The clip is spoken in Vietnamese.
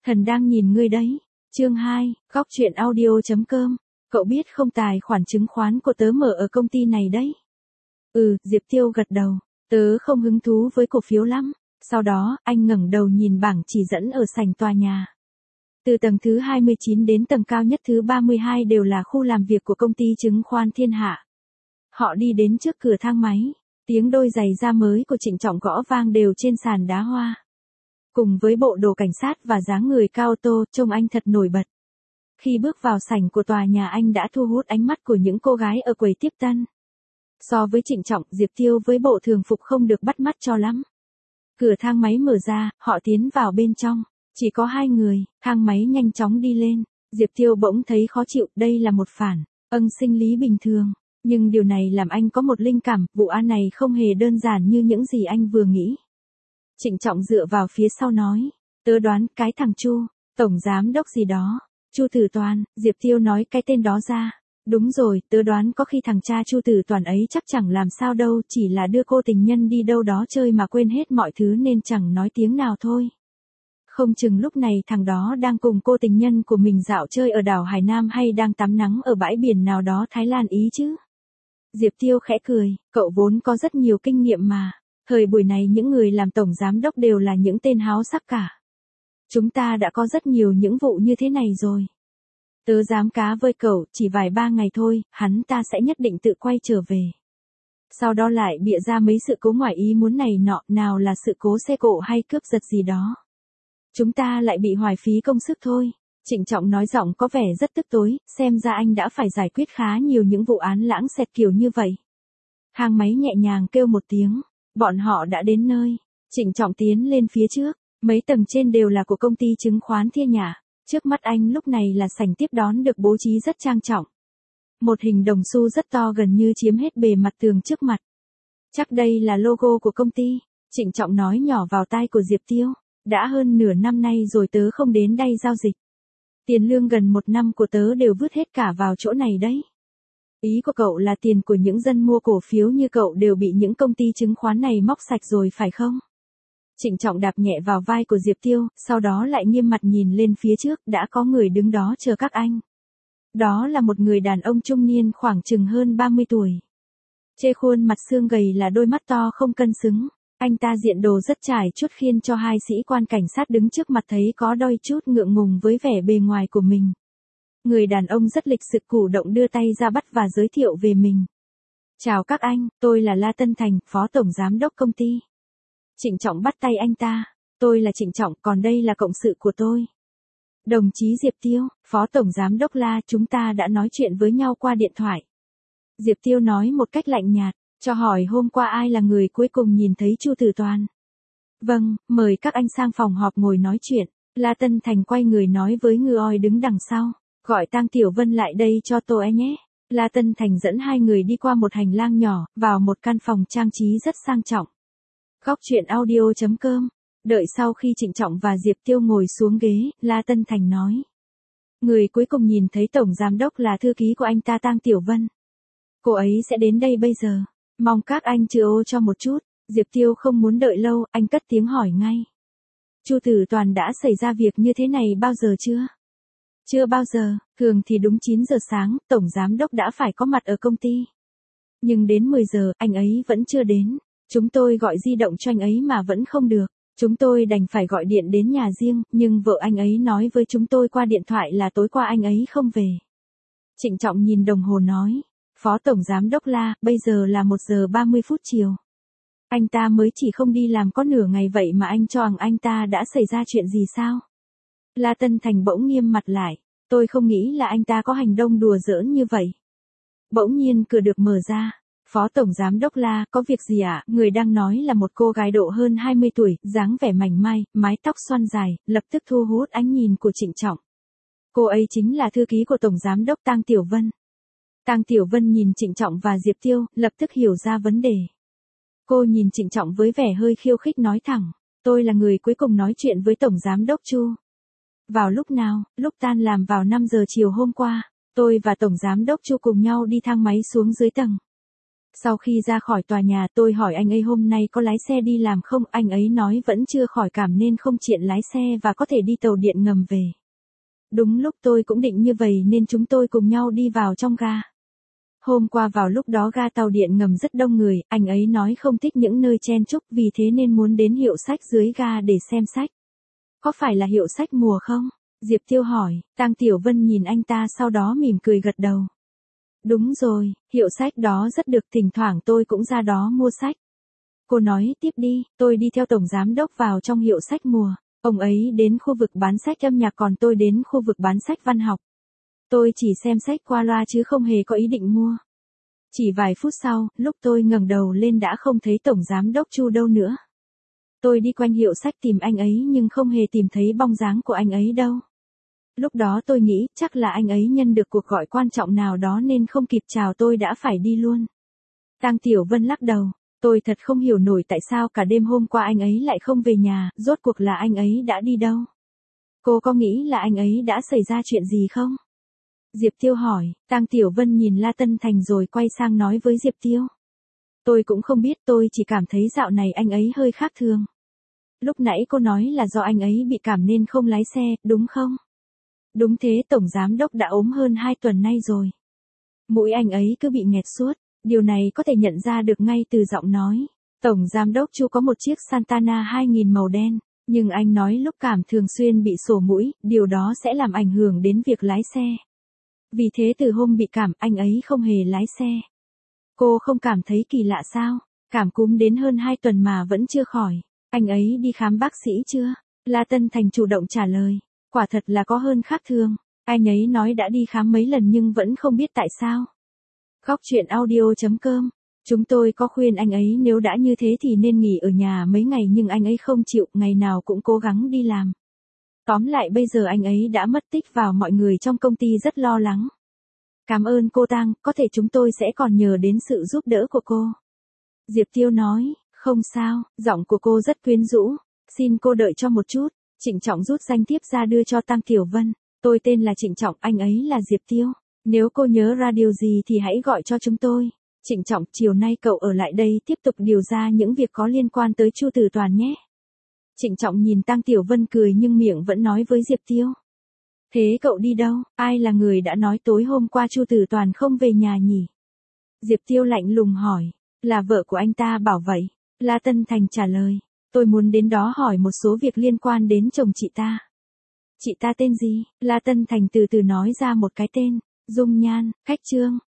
Thần đang nhìn ngươi đấy. Chương 2, góc truyện audio.com. Cậu biết không, tài khoản chứng khoán của tớ mở ở công ty này đấy. Diệp Tiêu gật đầu. Tớ không hứng thú với cổ phiếu lắm. Sau đó, anh ngẩng đầu nhìn bảng chỉ dẫn ở sảnh tòa nhà. Từ tầng thứ 29 đến tầng cao nhất thứ 32 đều là khu làm việc của công ty chứng khoán Thiên Hạ. Họ đi đến trước cửa thang máy. Tiếng đôi giày da mới của Trịnh Trọng gõ vang đều trên sàn đá hoa. Cùng với bộ đồ cảnh sát và dáng người cao to, trông anh thật nổi bật. Khi bước vào sảnh của tòa nhà, anh đã thu hút ánh mắt của những cô gái ở quầy tiếp tân. So với Trịnh Trọng, Diệp Tiêu với bộ thường phục không được bắt mắt cho lắm. Cửa thang máy mở ra, họ tiến vào bên trong. Chỉ có 2 người, thang máy nhanh chóng đi lên. Diệp Tiêu bỗng thấy khó chịu, đây là một phản ứng sinh lý bình thường. Nhưng điều này làm anh có một linh cảm, vụ án này không hề đơn giản như những gì anh vừa nghĩ. Trịnh Trọng dựa vào phía sau nói, tớ đoán cái thằng Chu, tổng giám đốc gì đó, Chu Tử Toàn. Diệp Tiêu nói cái tên đó ra. Đúng rồi, tớ đoán có khi thằng cha Chu Tử Toàn ấy chắc chẳng làm sao đâu, chỉ là đưa cô tình nhân đi đâu đó chơi mà quên hết mọi thứ nên chẳng nói tiếng nào thôi. Không chừng lúc này thằng đó đang cùng cô tình nhân của mình dạo chơi ở đảo Hải Nam hay đang tắm nắng ở bãi biển nào đó Thái Lan ý chứ. Diệp Tiêu khẽ cười, cậu vốn có rất nhiều kinh nghiệm mà. Thời buổi này những người làm tổng giám đốc đều là những tên háo sắc cả. Chúng ta đã có rất nhiều những vụ như thế này rồi. Tớ dám cá với cậu, chỉ vài 3 ngày thôi, hắn ta sẽ nhất định tự quay trở về. Sau đó lại bịa ra mấy sự cố ngoài ý muốn này nọ, nào là sự cố xe cộ hay cướp giật gì đó. Chúng ta lại bị hoài phí công sức thôi. Trịnh Trọng nói giọng có vẻ rất tức tối, xem ra anh đã phải giải quyết khá nhiều những vụ án lãng xẹt kiểu như vậy. Thang máy nhẹ nhàng kêu một tiếng, bọn họ đã đến nơi. Trịnh Trọng tiến lên phía trước, mấy tầng trên đều là của công ty chứng khoán Thiên Hạ. Trước mắt anh lúc này là sảnh tiếp đón được bố trí rất trang trọng. Một hình đồng xu rất to gần như chiếm hết bề mặt tường trước mặt. Chắc đây là logo của công ty. Trịnh Trọng nói nhỏ vào tai của Diệp Tiêu. Đã hơn nửa năm nay rồi tớ không đến đây giao dịch. Tiền lương gần 1 năm của tớ đều vứt hết cả vào chỗ này đấy. Ý của cậu là tiền của những dân mua cổ phiếu như cậu đều bị những công ty chứng khoán này móc sạch rồi phải không? Trịnh Trọng đạp nhẹ vào vai của Diệp Tiêu, sau đó lại nghiêm mặt nhìn lên phía trước, đã có người đứng đó chờ các anh. Đó là một người đàn ông trung niên khoảng chừng hơn 30 tuổi. Trên khuôn mặt xương gầy là đôi mắt to không cân xứng. Anh ta diện đồ rất trải chuốt khiến cho 2 sĩ quan cảnh sát đứng trước mặt thấy có đôi chút ngượng ngùng với vẻ bề ngoài của mình. Người đàn ông rất lịch sự chủ động đưa tay ra bắt và giới thiệu về mình. Chào các anh, tôi là La Tân Thành, phó tổng giám đốc công ty. Trịnh Trọng bắt tay anh ta. Tôi là Trịnh Trọng, còn đây là cộng sự của tôi. Đồng chí Diệp Tiêu, phó tổng giám đốc La, chúng ta đã nói chuyện với nhau qua điện thoại. Diệp Tiêu nói một cách lạnh nhạt. Cho hỏi hôm qua ai là người cuối cùng nhìn thấy Chu Tử Toàn? Vâng, mời các anh sang phòng họp ngồi nói chuyện. La Tân Thành quay người nói với người đứng đằng sau. Gọi Tang Tiểu Vân lại đây cho tôi nhé. La Tân Thành dẫn 2 người đi qua một hành lang nhỏ, vào một căn phòng trang trí rất sang trọng. Góc truyện audio.com. Đợi sau khi Trịnh Trọng và Diệp Tiêu ngồi xuống ghế, La Tân Thành nói. Người cuối cùng nhìn thấy tổng giám đốc là thư ký của anh ta Tang Tiểu Vân. Cô ấy sẽ đến đây bây giờ. Mong các anh chừa ô cho một chút. Diệp Tiêu không muốn đợi lâu, anh cất tiếng hỏi ngay. Chu Tử Toàn đã xảy ra việc như thế này bao giờ chưa? Chưa bao giờ, thường thì đúng 9 giờ sáng, tổng giám đốc đã phải có mặt ở công ty. Nhưng đến 10 giờ, anh ấy vẫn chưa đến. Chúng tôi gọi di động cho anh ấy mà vẫn không được. Chúng tôi đành phải gọi điện đến nhà riêng, nhưng vợ anh ấy nói với chúng tôi qua điện thoại là tối qua anh ấy không về. Trịnh Trọng nhìn đồng hồ nói. Phó tổng giám đốc La, bây giờ là 1 giờ 30 phút chiều. Anh ta mới chỉ không đi làm có nửa ngày vậy mà anh cho rằng anh ta đã xảy ra chuyện gì sao? La Tân Thành bỗng nghiêm mặt lại. Tôi không nghĩ là anh ta có hành động đùa giỡn như vậy. Bỗng nhiên cửa được mở ra. Phó tổng giám đốc La, có việc gì ạ? Người đang nói là một cô gái độ hơn 20 tuổi, dáng vẻ mảnh mai, mái tóc xoăn dài, lập tức thu hút ánh nhìn của Trịnh Trọng. Cô ấy chính là thư ký của tổng giám đốc Tang Tiểu Vân. Tang Tiểu Vân nhìn Trịnh Trọng và Diệp Tiêu, lập tức hiểu ra vấn đề. Cô nhìn Trịnh Trọng với vẻ hơi khiêu khích nói thẳng, tôi là người cuối cùng nói chuyện với tổng giám đốc Chu. Vào lúc nào? Lúc tan làm vào 5 giờ chiều hôm qua, tôi và tổng giám đốc Chu cùng nhau đi thang máy xuống dưới tầng. Sau khi ra khỏi tòa nhà tôi hỏi anh ấy hôm nay có lái xe đi làm không, anh ấy nói vẫn chưa khỏi cảm nên không tiện lái xe và có thể đi tàu điện ngầm về. Đúng lúc tôi cũng định như vậy nên chúng tôi cùng nhau đi vào trong ga. Hôm qua vào lúc đó ga tàu điện ngầm rất đông người, anh ấy nói không thích những nơi chen chúc vì thế nên muốn đến hiệu sách dưới ga để xem sách. Có phải là hiệu sách mùa không? Diệp Tiêu hỏi, Tang Tiểu Vân nhìn anh ta sau đó mỉm cười gật đầu. Đúng rồi, hiệu sách đó rất được, thỉnh thoảng tôi cũng ra đó mua sách. Cô nói tiếp đi, tôi đi theo tổng giám đốc vào trong hiệu sách mùa. Ông ấy đến khu vực bán sách âm nhạc còn tôi đến khu vực bán sách văn học. Tôi chỉ xem sách qua loa chứ không hề có ý định mua. Chỉ vài phút sau, lúc tôi ngẩng đầu lên đã không thấy tổng giám đốc Chu đâu nữa. Tôi đi quanh hiệu sách tìm anh ấy nhưng không hề tìm thấy bóng dáng của anh ấy đâu. Lúc đó tôi nghĩ chắc là anh ấy nhận được cuộc gọi quan trọng nào đó nên không kịp chào tôi đã phải đi luôn. Tang Tiểu Vân lắc đầu, tôi thật không hiểu nổi tại sao cả đêm hôm qua anh ấy lại không về nhà, rốt cuộc là anh ấy đã đi đâu. Cô có nghĩ là anh ấy đã xảy ra chuyện gì không? Diệp Tiêu hỏi, Tang Tiểu Vân nhìn La Tân Thành rồi quay sang nói với Diệp Tiêu. Tôi cũng không biết, tôi chỉ cảm thấy dạo này anh ấy hơi khác thường. Lúc nãy cô nói là do anh ấy bị cảm nên không lái xe, đúng không? Đúng thế, tổng giám đốc đã ốm hơn 2 tuần nay rồi. Mũi anh ấy cứ bị nghẹt suốt, điều này có thể nhận ra được ngay từ giọng nói. Tổng giám đốc Chu có một chiếc Santana 2000 màu đen, nhưng anh nói lúc cảm thường xuyên bị sổ mũi, điều đó sẽ làm ảnh hưởng đến việc lái xe. Vì thế từ hôm bị cảm anh ấy không hề lái xe. Cô không cảm thấy kỳ lạ sao? Cảm cúm đến hơn 2 tuần mà vẫn chưa khỏi. Anh ấy đi khám bác sĩ chưa? La Tân Thành chủ động trả lời. Quả thật là có hơn khác thường. Anh ấy nói đã đi khám mấy lần nhưng vẫn không biết tại sao. Góc truyện audio.com. Chúng tôi có khuyên anh ấy nếu đã như thế thì nên nghỉ ở nhà mấy ngày nhưng anh ấy không chịu, ngày nào cũng cố gắng đi làm. Tóm lại bây giờ anh ấy đã mất tích vào, mọi người trong công ty rất lo lắng. Cảm ơn cô Tang, có thể chúng tôi sẽ còn nhờ đến sự giúp đỡ của cô. Diệp Tiêu nói, không sao, giọng của cô rất quyến rũ. Xin cô đợi cho một chút. Trịnh Trọng rút danh thiếp ra đưa cho Tang Tiểu Vân. Tôi tên là Trịnh Trọng, anh ấy là Diệp Tiêu. Nếu cô nhớ ra điều gì thì hãy gọi cho chúng tôi. Trịnh Trọng, chiều nay cậu ở lại đây tiếp tục điều ra những việc có liên quan tới Chu Tử Toàn nhé. Trịnh Trọng nhìn Tang Tiểu Vân cười nhưng miệng vẫn nói với Diệp Tiêu. Thế cậu đi đâu? Ai là người đã nói tối hôm qua Chu Tử Toàn không về nhà nhỉ? Diệp Tiêu lạnh lùng hỏi. Là vợ của anh ta bảo vậy. La Tân Thành trả lời. Tôi muốn đến đó hỏi một số việc liên quan đến chồng chị ta. Chị ta tên gì? La Tân Thành từ từ nói ra một cái tên. Dung Nhan, Khách Trương.